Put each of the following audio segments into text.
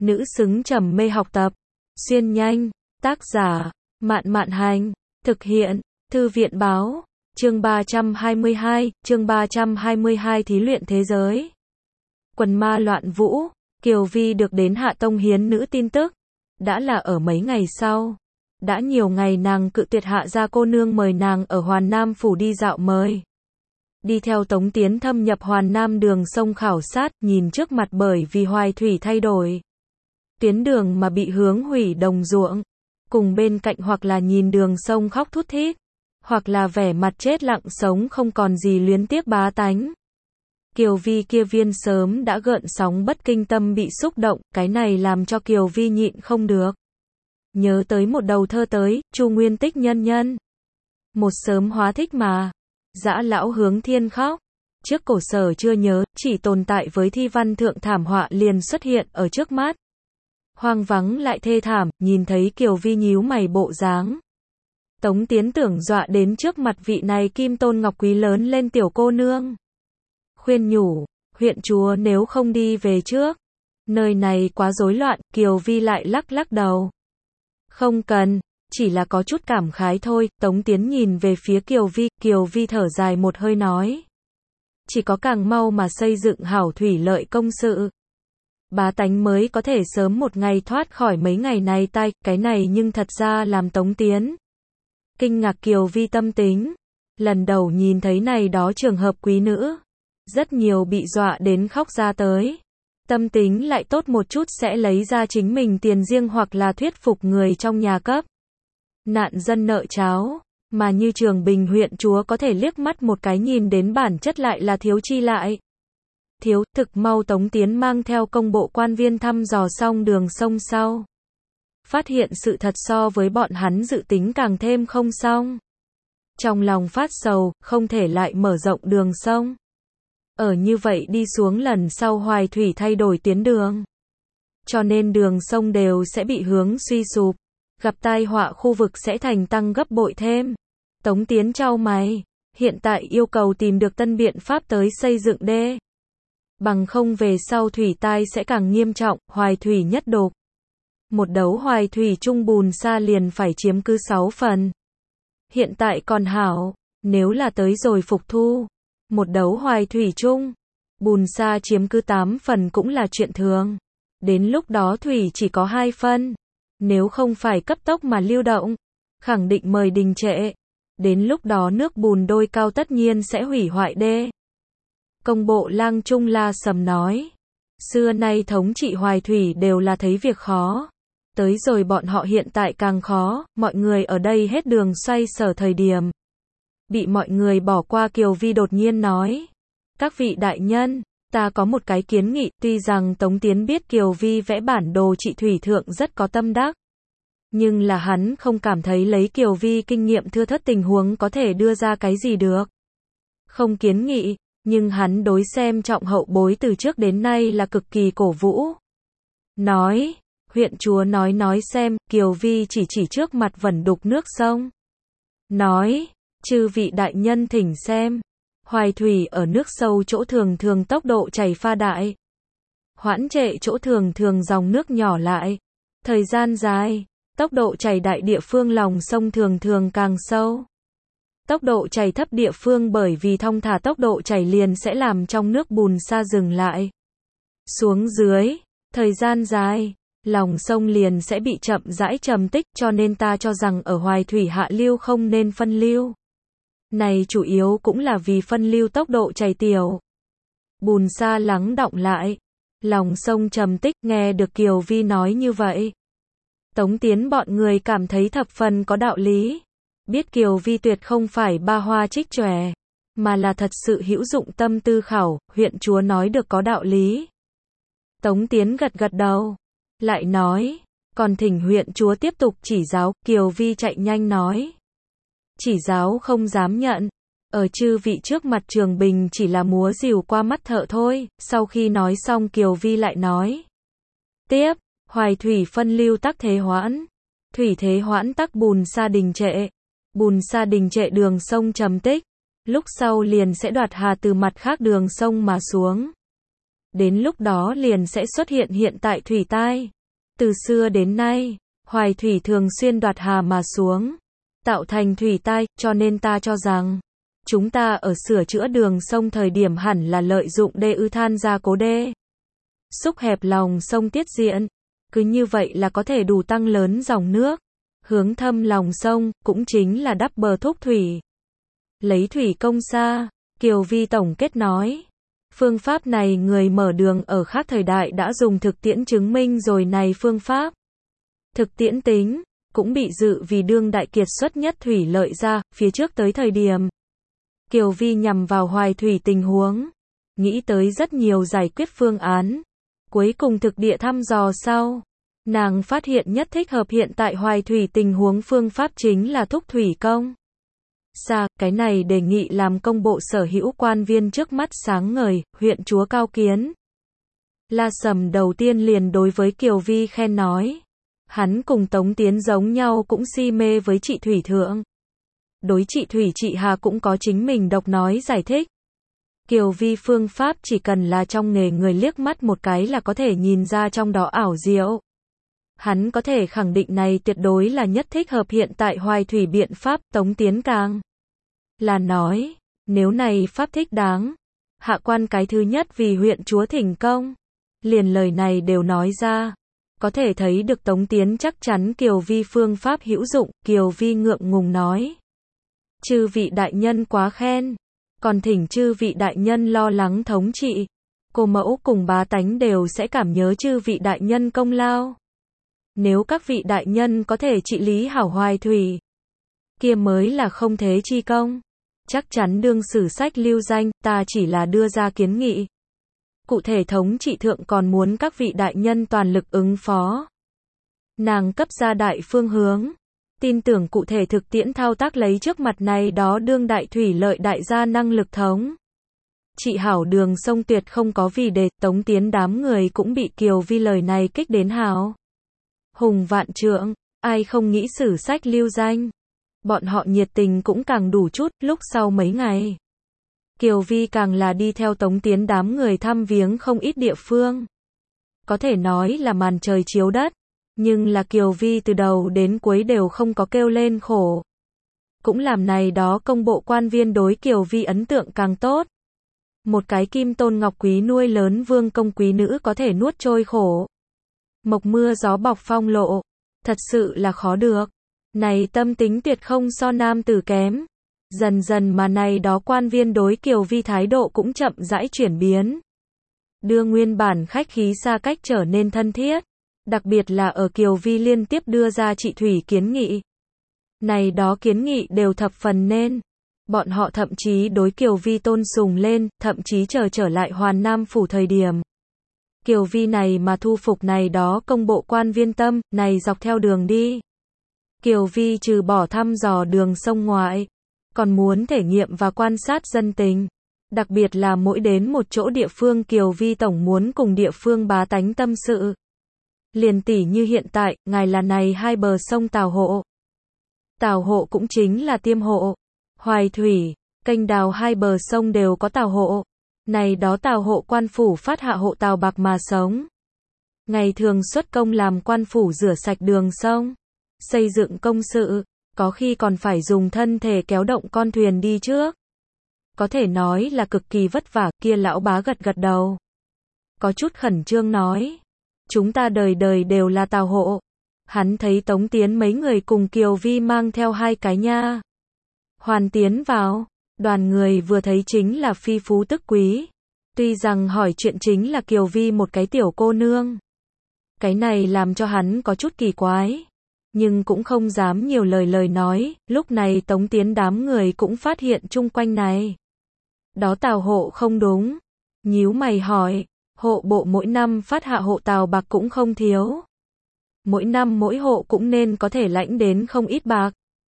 nữ xứng trầm mê học tập. Xuyên nhanh, tác giả, Mạn Mạn Hành, thực hiện, Thư viện báo, chương 322, thí luyện thế giới. Quần ma loạn vũ, Kiều Vi được đến Hạ Tông hiến nữ tin tức, đã là ở mấy ngày sau. Đã nhiều ngày nàng cự tuyệt Hạ gia cô nương mời nàng ở Hoàn Nam phủ đi dạo mời. Đi theo Tống Tiến thâm nhập Hoàn Nam đường sông khảo sát, nhìn trước mặt bởi vì hoài thủy thay đổi. Tuyến đường mà bị hướng hủy đồng ruộng, cùng bên cạnh hoặc là nhìn đường sông khóc thút thít, hoặc là vẻ mặt chết lặng sống không còn gì luyến tiếc bá tánh. Kiều Vi kia viên sớm đã gợn sóng bất kinh tâm bị xúc động, cái này làm cho Kiều Vi nhịn không được. Nhớ tới một đầu thơ tới, Chu Nguyên Tích nhân nhân. Một sớm hóa thích mà. Dã lão hướng thiên khóc. Trước cổ sở chưa nhớ, chỉ tồn tại với thi văn thượng thảm họa liền xuất hiện ở trước mắt. Hoang vắng lại thê thảm, nhìn thấy Kiều Vi nhíu mày bộ dáng. Tống Tiến tưởng dọa đến trước mặt vị này kim tôn ngọc quý lớn lên tiểu cô nương. Khuyên nhủ, huyện chúa nếu không đi về trước. Nơi này quá rối loạn, Kiều Vi lại lắc lắc đầu. Không cần, chỉ là có chút cảm khái thôi. Tống Tiến nhìn về phía Kiều Vi thở dài một hơi nói. Chỉ có càng mau mà xây dựng hảo thủy lợi công sự. Bá tánh mới có thể sớm một ngày thoát khỏi mấy ngày này tai, cái này nhưng thật ra làm Tống Tiến kinh ngạc Kiều Vi tâm tính. Lần đầu nhìn thấy này đó trường hợp quý nữ. Rất nhiều bị dọa đến khóc ra tới. Tâm tính lại tốt một chút sẽ lấy ra chính mình tiền riêng hoặc là thuyết phục người trong nhà cấp. Nạn dân nợ cháo, mà như Trường Bình huyện chúa có thể liếc mắt một cái nhìn đến bản chất lại là thiếu chi lại. Thiếu, thực mau Tống Tiến mang theo công bộ quan viên thăm dò xong đường sông sau. Phát hiện sự thật so với bọn hắn dự tính càng thêm không xong. Trong lòng phát sầu, không thể lại mở rộng đường sông. Ở như vậy đi xuống lần sau hoài thủy thay đổi tuyến đường. Cho nên đường sông đều sẽ bị hướng suy sụp. Gặp tai họa khu vực sẽ thành tăng gấp bội thêm. Tống Tiến chau mày. Hiện tại yêu cầu tìm được tân biện pháp tới xây dựng đê. Bằng không về sau thủy tai sẽ càng nghiêm trọng, hoài thủy nhất đột. Một đấu hoài thủy trung bùn sa liền phải chiếm cứ 6 phần. Hiện tại còn hảo, nếu là tới rồi phục thu. Một đấu hoài thủy chung, bùn sa chiếm cứ 8 phần cũng là chuyện thường. Đến lúc đó thủy chỉ có 2 phân. Nếu không phải cấp tốc mà lưu động, khẳng định mời đình trệ. Đến lúc đó nước bùn đôi cao tất nhiên sẽ hủy hoại đê. Công bộ lang Trung La Sầm nói. Xưa nay thống trị hoài thủy đều là thấy việc khó. Tới rồi bọn họ hiện tại càng khó, mọi người ở đây hết đường xoay sở thời điểm. Bị mọi người bỏ qua Kiều Vi đột nhiên nói. Các vị đại nhân, ta có một cái kiến nghị, tuy rằng Tống Tiến biết Kiều Vi vẽ bản đồ trị thủy thượng rất có tâm đắc. Nhưng là hắn không cảm thấy lấy Kiều Vi kinh nghiệm thưa thớt tình huống có thể đưa ra cái gì được. Không kiến nghị, nhưng hắn đối xem trọng hậu bối từ trước đến nay là cực kỳ cổ vũ. Nói, huyện chúa nói xem, Kiều Vi chỉ trước mặt vẩn đục nước sông. Nói, chư vị đại nhân thỉnh xem. Hoài thủy ở nước sâu chỗ thường thường tốc độ chảy pha đại. Hoãn trệ chỗ thường thường dòng nước nhỏ lại. Thời gian dài, tốc độ chảy đại địa phương lòng sông thường thường càng sâu. Tốc độ chảy thấp địa phương bởi vì thong thả tốc độ chảy liền sẽ làm trong nước bùn sa dừng lại. Xuống dưới, thời gian dài, lòng sông liền sẽ bị chậm rãi trầm tích, cho nên ta cho rằng ở hoài thủy hạ lưu không nên phân lưu. Này chủ yếu cũng là vì phân lưu tốc độ chảy tiểu. Bùn sa lắng đọng lại. Lòng sông trầm tích, nghe được Kiều Vi nói như vậy. Tống Tiến bọn người cảm thấy thập phần có đạo lý. Biết Kiều Vi tuyệt không phải ba hoa trích chòe, mà là thật sự hữu dụng tâm tư khảo, huyện chúa nói được có đạo lý. Tống Tiến gật gật đầu. Lại nói, còn thỉnh huyện chúa tiếp tục chỉ giáo, Kiều Vi chạy nhanh nói. Chỉ giáo không dám nhận, ở chư vị trước mặt Trường Bình chỉ là múa rìu qua mắt thợ thôi. Sau khi nói xong Kiều Vi lại nói. Tiếp, hoài thủy phân lưu tắc thế hoãn. Thủy thế hoãn tắc bùn sa đình trệ. Bùn sa đình trệ đường sông trầm tích. Lúc sau liền sẽ đoạt hà từ mặt khác đường sông mà xuống. Đến lúc đó liền sẽ xuất hiện hiện tại thủy tai. Từ xưa đến nay, Hoài thủy thường xuyên đoạt hà mà xuống, tạo thành thủy tai, cho nên ta cho rằng, chúng ta ở sửa chữa đường sông thời điểm hẳn là lợi dụng đê ư than gia cố đê. Xúc hẹp lòng sông tiết diện, cứ như vậy là có thể đủ tăng lớn dòng nước, hướng thâm lòng sông, cũng chính là đắp bờ thúc thủy. Lấy thủy công xa, Kiều Vi tổng kết nói. Phương pháp này người mở đường ở khác thời đại đã dùng thực tiễn chứng minh rồi này phương pháp. Thực tiễn tính, cũng bị dự vì đương đại kiệt xuất nhất thủy lợi ra, phía trước tới thời điểm. Kiều Vi nhằm vào Hoài thủy tình huống, nghĩ tới rất nhiều giải quyết phương án. Cuối cùng thực địa thăm dò sau, nàng phát hiện nhất thích hợp hiện tại Hoài thủy tình huống phương pháp chính là thúc thủy công. Cái này đề nghị làm công bộ sở hữu quan viên trước mắt sáng ngời, huyện chúa cao kiến. La Sầm đầu tiên liền đối với Kiều Vi khen nói. Hắn cùng Tống Tiến giống nhau cũng si mê với chị Thủy Thượng. Đối chị Thủy chị Hà cũng có chính mình độc nói giải thích. Kiều Vi phương pháp chỉ cần là trong nghề người liếc mắt một cái là có thể nhìn ra trong đó ảo diệu. Hắn có thể khẳng định này tuyệt đối là nhất thích hợp hiện tại Hoài thủy biện pháp. Tống Tiến càng là nói, nếu này pháp thích đáng, hạ quan cái thứ nhất vì huyện chúa thỉnh công. Liền lời này đều nói ra, có thể thấy được Tống Tiến chắc chắn Kiều Vi phương pháp hữu dụng. Kiều Vi ngượng ngùng nói, chư vị đại nhân quá khen, còn thỉnh chư vị đại nhân lo lắng thống trị, cô mẫu cùng bá tánh đều sẽ cảm nhớ chư vị đại nhân công lao. Nếu các vị đại nhân có thể trị lý hảo Hoài thủy, kia mới là không thế chi công, chắc chắn đương sử sách lưu danh. Ta chỉ là đưa ra kiến nghị, cụ thể thống trị thượng còn muốn các vị đại nhân toàn lực ứng phó. Nàng cấp ra đại phương hướng, tin tưởng cụ thể thực tiễn thao tác lấy trước mặt này đó đương đại thủy lợi đại gia năng lực thống trị hảo đường sông tuyệt không có vì đề. Tống Tiến đám người cũng bị Kiều Vi lời này kích đến hào hùng vạn trượng, ai không nghĩ sử sách lưu danh. Bọn họ nhiệt tình cũng càng đủ chút. Lúc sau mấy ngày, Kiều Vi càng là đi theo Tống Tiến đám người thăm viếng không ít địa phương. Có thể nói là màn trời chiếu đất, nhưng là Kiều Vi từ đầu đến cuối đều không có kêu lên khổ. Cũng làm này đó công bộ quan viên đối Kiều Vi ấn tượng càng tốt. Một cái kim tôn ngọc quý nuôi lớn vương công quý nữ có thể nuốt trôi khổ, mộc mưa gió bọc phong lộ, thật sự là khó được. Này tâm tính tuyệt không so nam tử kém. Dần dần mà này đó quan viên đối Kiều Vi thái độ cũng chậm rãi chuyển biến. Đưa nguyên bản khách khí xa cách trở nên thân thiết. Đặc biệt là ở Kiều Vi liên tiếp đưa ra chị Thủy kiến nghị. Này đó kiến nghị đều thập phần nên. Bọn họ thậm chí đối Kiều Vi tôn sùng lên, thậm chí trở lại Hoàn Nam phủ thời điểm. Kiều Vi này mà thu phục này đó công bộ quan viên tâm, này dọc theo đường đi. Kiều Vi trừ bỏ thăm dò đường sông ngoại, còn muốn thể nghiệm và quan sát dân tình. Đặc biệt là mỗi đến một chỗ địa phương Kiều Vi tổng muốn cùng địa phương bá tánh tâm sự. Liền tỉ như hiện tại, ngài là này hai bờ sông Tào Hộ. Tào Hộ cũng chính là Tiêm Hộ, Hoài thủy, kênh đào hai bờ sông đều có Tào Hộ. Này đó Tào Hộ quan phủ phát hạ hộ Tào bạc mà sống. Ngày thường xuất công làm quan phủ rửa sạch đường sông, xây dựng công sự, có khi còn phải dùng thân thể kéo động con thuyền đi trước. Có thể nói là cực kỳ vất vả. Kia lão bá gật đầu, có chút khẩn trương nói, chúng ta đời đời đều là Tào Hộ. Hắn thấy Tống Tiến mấy người cùng Kiều Vi mang theo hai cái nha hoàn tiến vào, đoàn người vừa thấy chính là phi phú tức quý. Tuy rằng hỏi chuyện chính là Kiều Vi một cái tiểu cô nương, cái này làm cho hắn có chút kỳ quái, nhưng cũng không dám nhiều lời nói. Lúc này Tống Tiến đám người cũng phát hiện chung quanh này đó Tào Hộ không đúng, nhíu mày hỏi, hộ bộ mỗi năm phát hạ hộ Tào bạc cũng không thiếu, mỗi năm mỗi hộ cũng nên có thể lãnh đến không ít bạc,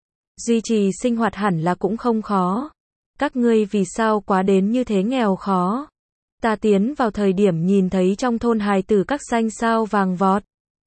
duy trì sinh hoạt hẳn là cũng không khó, các ngươi vì sao quá đến như thế nghèo khó? Ta tiến vào thời điểm nhìn thấy trong thôn hài tử các xanh sao vàng vọt,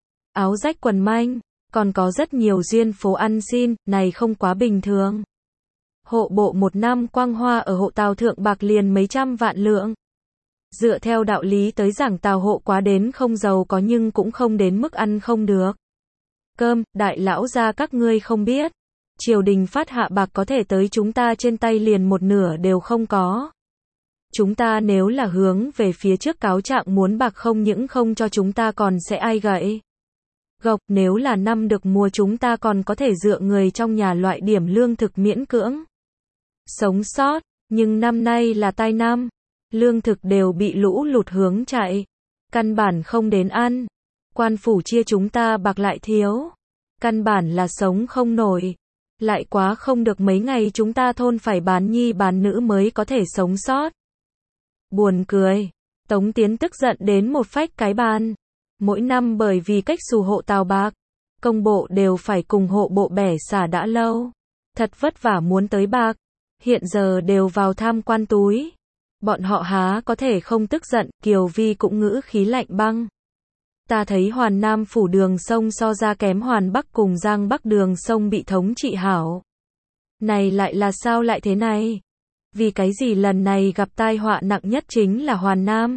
áo rách quần manh, còn có rất nhiều duyên phố ăn xin, này không quá bình thường. Hộ bộ một năm quang hoa ở hộ Tào thượng bạc liền mấy trăm vạn lượng. Dựa theo đạo lý tới giảng Tào Hộ quá đến không giàu có nhưng cũng không đến mức ăn không được cơm, đại lão gia các ngươi không biết. Triều đình phát hạ bạc có thể tới chúng ta trên tay liền một nửa đều không có. Chúng ta nếu là hướng về phía trước cáo trạng muốn bạc không những không cho chúng ta còn sẽ ai gậy gộc, nếu là năm được mùa chúng ta còn có thể dựa người trong nhà loại điểm lương thực miễn cưỡng sống sót, nhưng năm nay là tai năm, lương thực đều bị lũ lụt hướng chạy, căn bản không đến ăn, quan phủ chia chúng ta bạc lại thiếu, căn bản là sống không nổi, lại quá không được mấy ngày chúng ta thôn phải bán nhi bán nữ mới có thể sống sót. Buồn cười, Tống Tiến tức giận đến một phách cái bàn. Mỗi năm bởi vì cách xù hộ Tào bạc, công bộ đều phải cùng hộ bộ bẻ xả đã lâu. Thật vất vả muốn tới bạc, hiện giờ đều vào tham quan túi. Bọn họ há có thể không tức giận, Kiều Vi cũng ngữ khí lạnh băng. Ta thấy Hoàn Nam phủ đường sông so ra kém Hoàn Bắc cùng Giang Bắc đường sông bị thống trị hảo. Này lại là sao lại thế này? Vì cái gì lần này gặp tai họa nặng nhất chính là Hoàn Nam?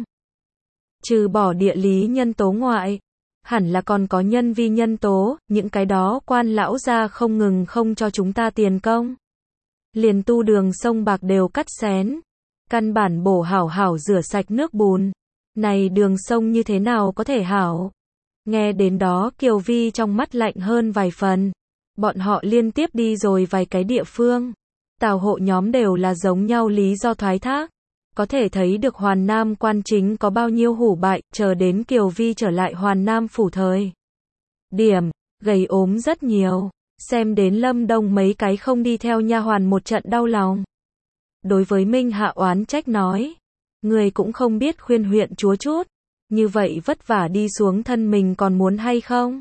Trừ bỏ địa lý nhân tố ngoại, hẳn là còn có nhân vi nhân tố, những cái đó quan lão gia không ngừng không cho chúng ta tiền công. Liền tu đường sông bạc đều cắt xén, căn bản bổ hảo hảo rửa sạch nước bùn. Này đường sông như thế nào có thể hảo? Nghe đến đó Kiều Vi trong mắt lạnh hơn vài phần. Bọn họ liên tiếp đi rồi vài cái địa phương. Tào hộ nhóm đều là giống nhau lý do thoái thác. Có thể thấy được Hoàn Nam quan chính có bao nhiêu hủ bại, chờ đến Kiều Vi trở lại Hoàn Nam phủ thời điểm, gầy ốm rất nhiều. Xem đến Lâm Đông mấy cái không đi theo nha hoàn một trận đau lòng. Đối với Minh Hạ oán trách nói. Người cũng không biết khuyên huyện chúa chút. Như vậy vất vả đi xuống thân mình còn muốn hay không?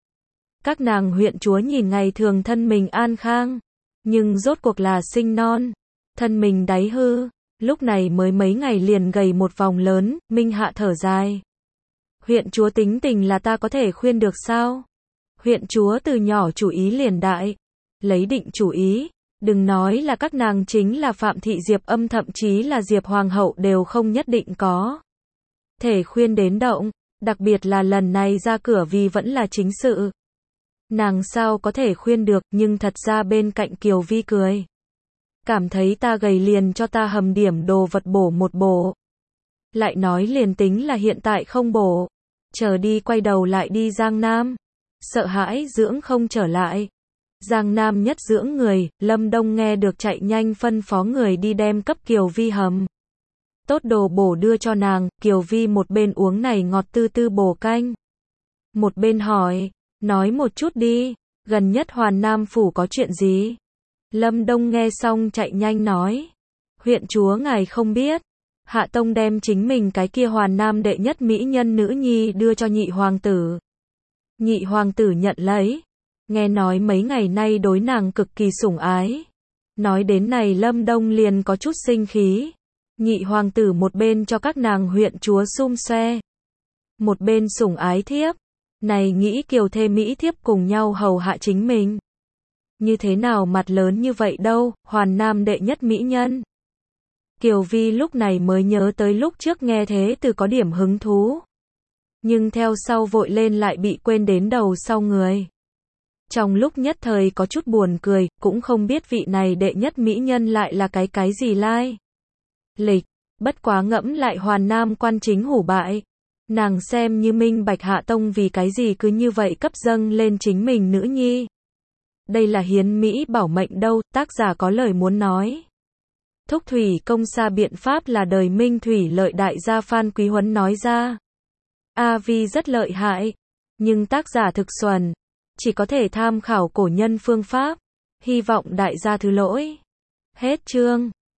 Các nàng huyện chúa nhìn ngày thường thân mình an khang. Nhưng rốt cuộc là sinh non. Thân mình đáy hư. Lúc này mới mấy ngày liền gầy một vòng lớn. Minh Hạ thở dài. Huyện chúa tính tình là ta có thể khuyên được sao? Huyện chúa từ nhỏ chủ ý liền đại. Lấy định chủ ý. Đừng nói là các nàng chính là Phạm Thị Diệp Âm thậm chí là Diệp Hoàng hậu đều không nhất định có thể khuyên đến động, đặc biệt là lần này ra cửa vì vẫn là chính sự. Nàng sao có thể khuyên được, nhưng thật ra bên cạnh Kiều Vi cười. Cảm thấy ta gầy liền cho ta hầm điểm đồ vật bổ một bổ. Lại nói liền tính là hiện tại không bổ, chờ đi quay đầu lại đi Giang Nam. Sợ hãi dưỡng không trở lại. Giang Nam nhất dưỡng người, Lâm Đông nghe được chạy nhanh phân phó người đi đem cấp Kiều Vi hầm. Tốt đồ bổ đưa cho nàng, Kiều Vi một bên uống này ngọt tư tư bổ canh. Một bên hỏi, nói một chút đi, gần nhất Hoàn Nam phủ có chuyện gì? Lâm Đông nghe xong chạy nhanh nói. Huyện chúa ngài không biết. Hạ Tông đem chính mình cái kia Hoàn Nam đệ nhất mỹ nhân nữ nhi đưa cho nhị hoàng tử. Nhị hoàng tử nhận lấy. Nghe nói mấy ngày nay đối nàng cực kỳ sủng ái. Nói đến này Lâm Đông liền có chút sinh khí. Nhị hoàng tử một bên cho các nàng huyện chúa xum xoe. Một bên sủng ái thiếp. Này nghĩ Kiều thê mỹ thiếp cùng nhau hầu hạ chính mình. Như thế nào mặt lớn như vậy đâu, Hoàn Nam đệ nhất mỹ nhân. Kiều Vi lúc này mới nhớ tới lúc trước nghe thế từ có điểm hứng thú. Nhưng theo sau vội lên lại bị quên đến đầu sau người. Trong lúc nhất thời có chút buồn cười, cũng không biết vị này đệ nhất mỹ nhân lại là cái gì lai. Lịch, bất quá ngẫm lại Hoàn Nam quan chính hủ bại. Nàng xem như minh bạch Hạ Tông vì cái gì cứ như vậy cấp dâng lên chính mình nữ nhi. Đây là hiến Mỹ bảo mệnh đâu, tác giả có lời muốn nói. Thúc thủy công xa biện pháp là đời Minh Thủy Lợi đại gia Phan Quý Huấn nói ra. A Vi rất lợi hại, nhưng tác giả thực xuẩn, chỉ có thể tham khảo cổ nhân phương pháp, hy vọng đại gia thứ lỗi. Hết chương.